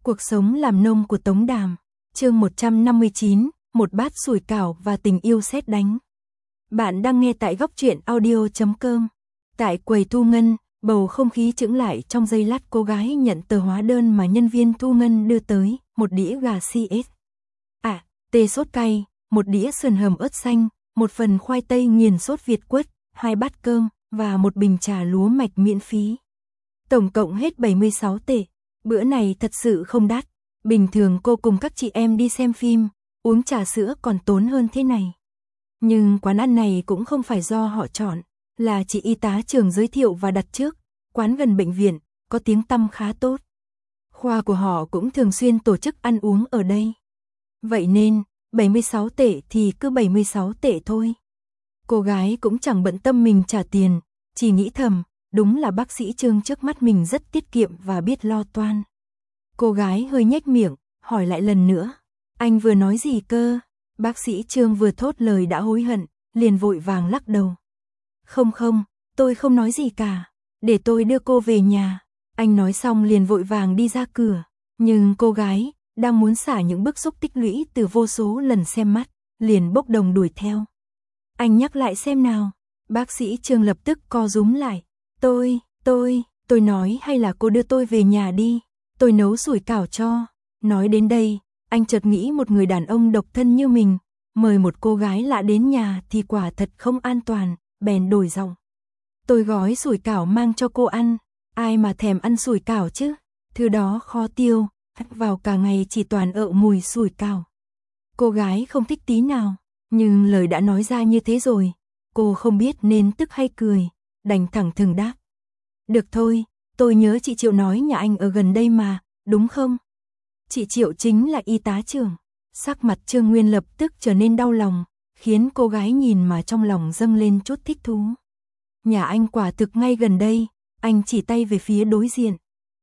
Cuộc sống làm nông của Tống Đàm, chương 159, một bát sủi cảo và tình yêu sét đánh. Bạn đang nghe tại góc truyện audio.com. Tại quầy thu ngân, bầu không khí chững lại trong giây lát cô gái nhận tờ hóa đơn mà nhân viên thu ngân đưa tới, một đĩa gà CS. Tê sốt cay, một đĩa sườn hầm ớt xanh, một phần khoai tây nghiền sốt Việt quất, 2 bát cơm, và một bình trà lúa mạch miễn phí. Tổng cộng hết 76 tệ. Bữa này thật sự không đắt. Bình thường cô cùng các chị em đi xem phim, uống trà sữa còn tốn hơn thế này. Nhưng quán ăn này cũng không phải do họ chọn, là chị y tá trường giới thiệu và đặt trước. Quán gần bệnh viện, có tiếng tăm khá tốt. Khoa của họ cũng thường xuyên tổ chức ăn uống ở đây. Vậy nên, 76 tệ thì cứ 76 tệ thôi. Cô gái cũng chẳng bận tâm mình trả tiền, chỉ nghĩ thầm, đúng là bác sĩ Trương trước mắt mình rất tiết kiệm và biết lo toan. Cô gái hơi nhếch miệng, hỏi lại lần nữa. Anh vừa nói gì cơ? Bác sĩ Trương vừa thốt lời đã hối hận, liền vội vàng lắc đầu. Không, tôi không nói gì cả. Để tôi đưa cô về nhà. Anh nói xong liền vội vàng đi ra cửa. Nhưng cô gái, đang muốn xả những bức xúc tích lũy từ vô số lần xem mắt, liền bốc đồng đuổi theo. Anh nhắc lại xem nào. Bác sĩ Trương lập tức co rúm lại. Tôi nói hay là cô đưa tôi về nhà đi, tôi nấu sủi cảo cho. Nói đến đây, anh chợt nghĩ một người đàn ông độc thân như mình, mời một cô gái lạ đến nhà thì quả thật không an toàn, bèn đổi giọng. Tôi gói sủi cảo mang cho cô ăn, ai mà thèm ăn sủi cảo chứ, thứ đó khó tiêu, vào cả ngày chỉ toàn ợ mùi sủi cảo. Cô gái không thích tí nào, nhưng lời đã nói ra như thế rồi, cô không biết nên tức hay cười, đành thẳng thừng đáp. Được thôi, tôi nhớ chị Triệu nói nhà anh ở gần đây mà, đúng không? Chị Triệu chính là y tá trưởng. Sắc mặt Trương Nguyên lập tức trở nên đau lòng, khiến cô gái nhìn mà trong lòng dâng lên chút thích thú. Nhà anh quả thực ngay gần đây, anh chỉ tay về phía đối diện.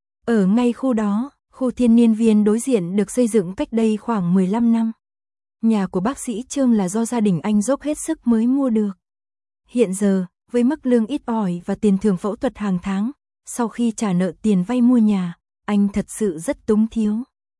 Ở ngay khu đó, khu thiên niên viên đối diện được xây dựng cách đây khoảng 15 năm. Nhà của bác sĩ Trương là do gia đình anh dốc hết sức mới mua được. Hiện giờ, với mức lương ít ỏi và tiền thưởng phẫu thuật hàng tháng, sau khi trả nợ tiền vay mua nhà, anh thật sự rất túng thiếu.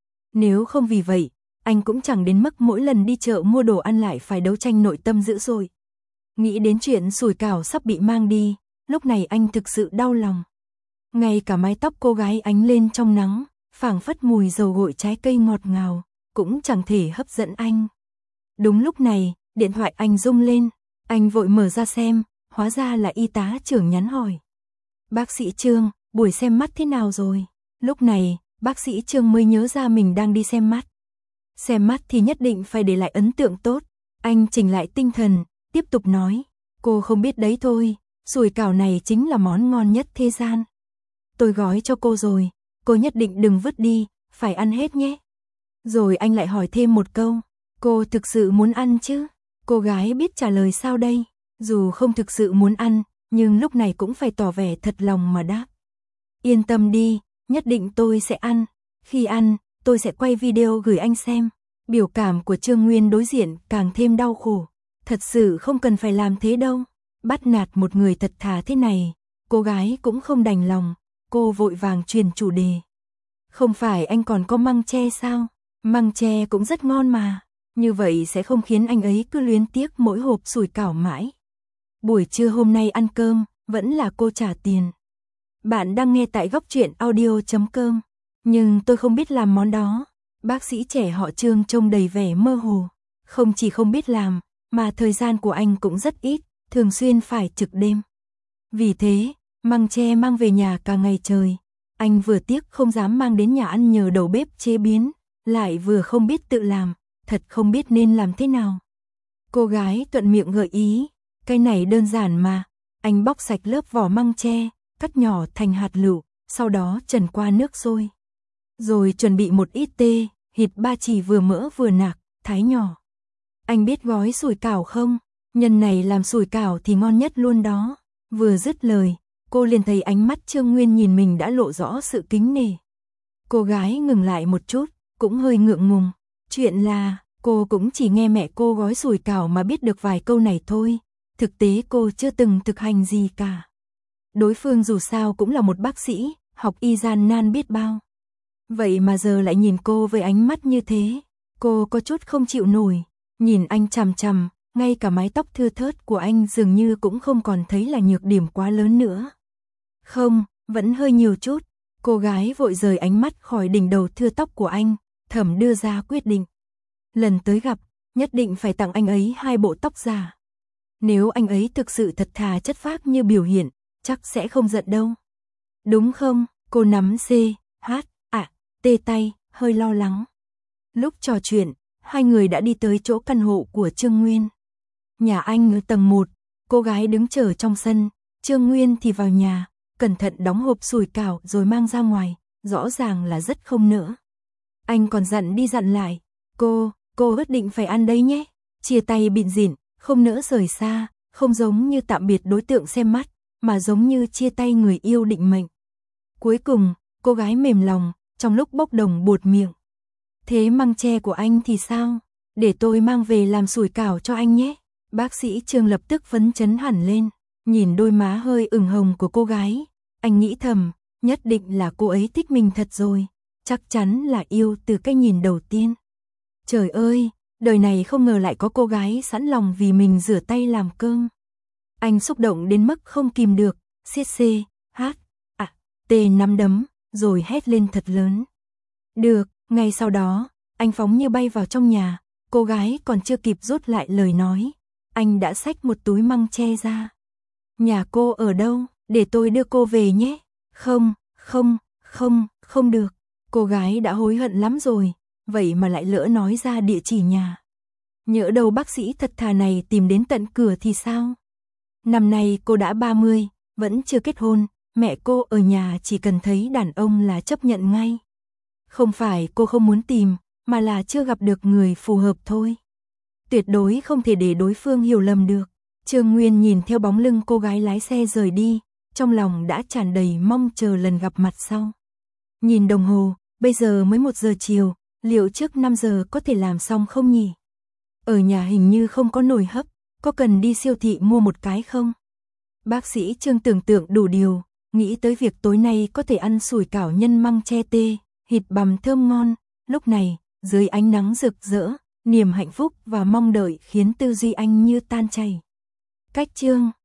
Nếu không vì vậy, anh cũng chẳng đến mức mỗi lần đi chợ mua đồ ăn lại phải đấu tranh nội tâm dữ dội. Nghĩ đến chuyện sủi cảo sắp bị mang đi, lúc này anh thực sự đau lòng. Ngay cả mái tóc cô gái ánh lên trong nắng, phảng phất mùi dầu gội trái cây ngọt ngào, cũng chẳng thể hấp dẫn anh. Đúng lúc này, điện thoại anh rung lên, anh vội mở ra xem, hóa ra là y tá trưởng nhắn hỏi. Bác sĩ Trương, buổi xem mắt thế nào rồi? Lúc này, bác sĩ Trương mới nhớ ra mình đang đi xem mắt. Xem mắt thì nhất định phải để lại ấn tượng tốt. Anh chỉnh lại tinh thần, tiếp tục nói. Cô không biết đấy thôi, sủi cảo này chính là món ngon nhất thế gian. Tôi gói cho cô rồi, cô nhất định đừng vứt đi, phải ăn hết nhé. Rồi anh lại hỏi thêm một câu. Cô thực sự muốn ăn chứ? Cô gái biết trả lời sao đây? Dù không thực sự muốn ăn, nhưng lúc này cũng phải tỏ vẻ thật lòng mà đáp. Yên tâm đi, nhất định tôi sẽ ăn. Khi ăn, tôi sẽ quay video gửi anh xem. Biểu cảm của Trương Nguyên đối diện càng thêm đau khổ. Thật sự không cần phải làm thế đâu. Bắt nạt một người thật thà thế này, cô gái cũng không đành lòng. Cô vội vàng truyền chủ đề. Không phải anh còn có măng tre sao? Măng tre cũng rất ngon mà. Như vậy sẽ không khiến anh ấy cứ luyến tiếc mỗi hộp sủi cảo mãi. Buổi trưa hôm nay ăn cơm, vẫn là cô trả tiền. Bạn đang nghe tại góc truyện audio.com. Nhưng tôi không biết làm món đó. Bác sĩ trẻ họ Trương trông đầy vẻ mơ hồ. Không chỉ không biết làm, mà thời gian của anh cũng rất ít, thường xuyên phải trực đêm. Vì thế, măng tre mang về nhà cả ngày trời. Anh vừa tiếc không dám mang đến nhà ăn nhờ đầu bếp chế biến, lại vừa không biết tự làm, thật không biết nên làm thế nào. Cô gái thuận miệng gợi ý, cái này đơn giản mà. Anh bóc sạch lớp vỏ măng tre, cắt nhỏ thành hạt lựu, sau đó trần qua nước sôi. Rồi chuẩn bị một ít tê, thịt ba chỉ vừa mỡ vừa nạc, thái nhỏ. Anh biết gói sủi cảo không? Nhân này làm sủi cảo thì ngon nhất luôn đó. Vừa dứt lời, cô liền thấy ánh mắt Trương Nguyên nhìn mình đã lộ rõ sự kính nể. Cô gái ngừng lại một chút, cũng hơi ngượng ngùng. Chuyện là, cô cũng chỉ nghe mẹ cô gói sủi cảo mà biết được vài câu này thôi. Thực tế cô chưa từng thực hành gì cả. Đối phương dù sao cũng là một bác sĩ, học y gian nan biết bao. Vậy mà giờ lại nhìn cô với ánh mắt như thế. Cô có chút không chịu nổi, nhìn anh chằm chằm, ngay cả mái tóc thưa thớt của anh dường như cũng không còn thấy là nhược điểm quá lớn nữa. Không, vẫn hơi nhiều chút. Cô gái vội rời ánh mắt khỏi đỉnh đầu thưa tóc của anh, thầm đưa ra quyết định. Lần tới gặp, nhất định phải tặng anh ấy 2 bộ tóc giả. Nếu anh ấy thực sự thật thà chất phác như biểu hiện, chắc sẽ không giận đâu. Đúng không? Cô nắm T tay, hơi lo lắng. Lúc trò chuyện, hai người đã đi tới chỗ căn hộ của Trương Nguyên. Nhà anh ở tầng 1, cô gái đứng chờ trong sân, Trương Nguyên thì vào nhà, cẩn thận đóng hộp sủi cảo rồi mang ra ngoài, rõ ràng là rất không nỡ. Anh còn dặn đi dặn lại, cô nhất định phải ăn đấy nhé. Chia tay bịn rỉn, không nỡ rời xa, không giống như tạm biệt đối tượng xem mắt, mà giống như chia tay người yêu định mệnh. Cuối cùng, cô gái mềm lòng, trong lúc bốc đồng buột miệng. Thế măng tre của anh thì sao? Để tôi mang về làm sủi cảo cho anh nhé. Bác sĩ Trương lập tức phấn chấn hẳn lên, nhìn đôi má hơi ửng hồng của cô gái. Anh nghĩ thầm, nhất định là cô ấy thích mình thật rồi. Chắc chắn là yêu từ cái nhìn đầu tiên. Trời ơi, đời này không ngờ lại có cô gái sẵn lòng vì mình rửa tay làm cơm. Anh xúc động đến mức không kìm được, siết T nắm đấm, rồi hét lên thật lớn. Được, ngay sau đó, anh phóng như bay vào trong nhà, cô gái còn chưa kịp rút lại lời nói. Anh đã xách một túi măng tre ra. Nhà cô ở đâu, để tôi đưa cô về nhé. Không được. Cô gái đã hối hận lắm rồi, vậy mà lại lỡ nói ra địa chỉ nhà. Nhỡ đâu bác sĩ thật thà này tìm đến tận cửa thì sao? Năm nay cô đã 30, vẫn chưa kết hôn, mẹ cô ở nhà chỉ cần thấy đàn ông là chấp nhận ngay. Không phải cô không muốn tìm, mà là chưa gặp được người phù hợp thôi. Tuyệt đối không thể để đối phương hiểu lầm được. Trương Nguyên nhìn theo bóng lưng cô gái lái xe rời đi, trong lòng đã tràn đầy mong chờ lần gặp mặt sau. Nhìn đồng hồ, bây giờ mới 1 giờ chiều, liệu trước 5 giờ có thể làm xong không nhỉ? Ở nhà hình như không có nồi hấp, có cần đi siêu thị mua một cái không? Bác sĩ Trương tưởng tượng đủ điều, nghĩ tới việc tối nay có thể ăn sủi cảo nhân măng tre tê, thịt bằm thơm ngon. Lúc này, dưới ánh nắng rực rỡ, niềm hạnh phúc và mong đợi khiến tư duy anh như tan chảy. Cách chương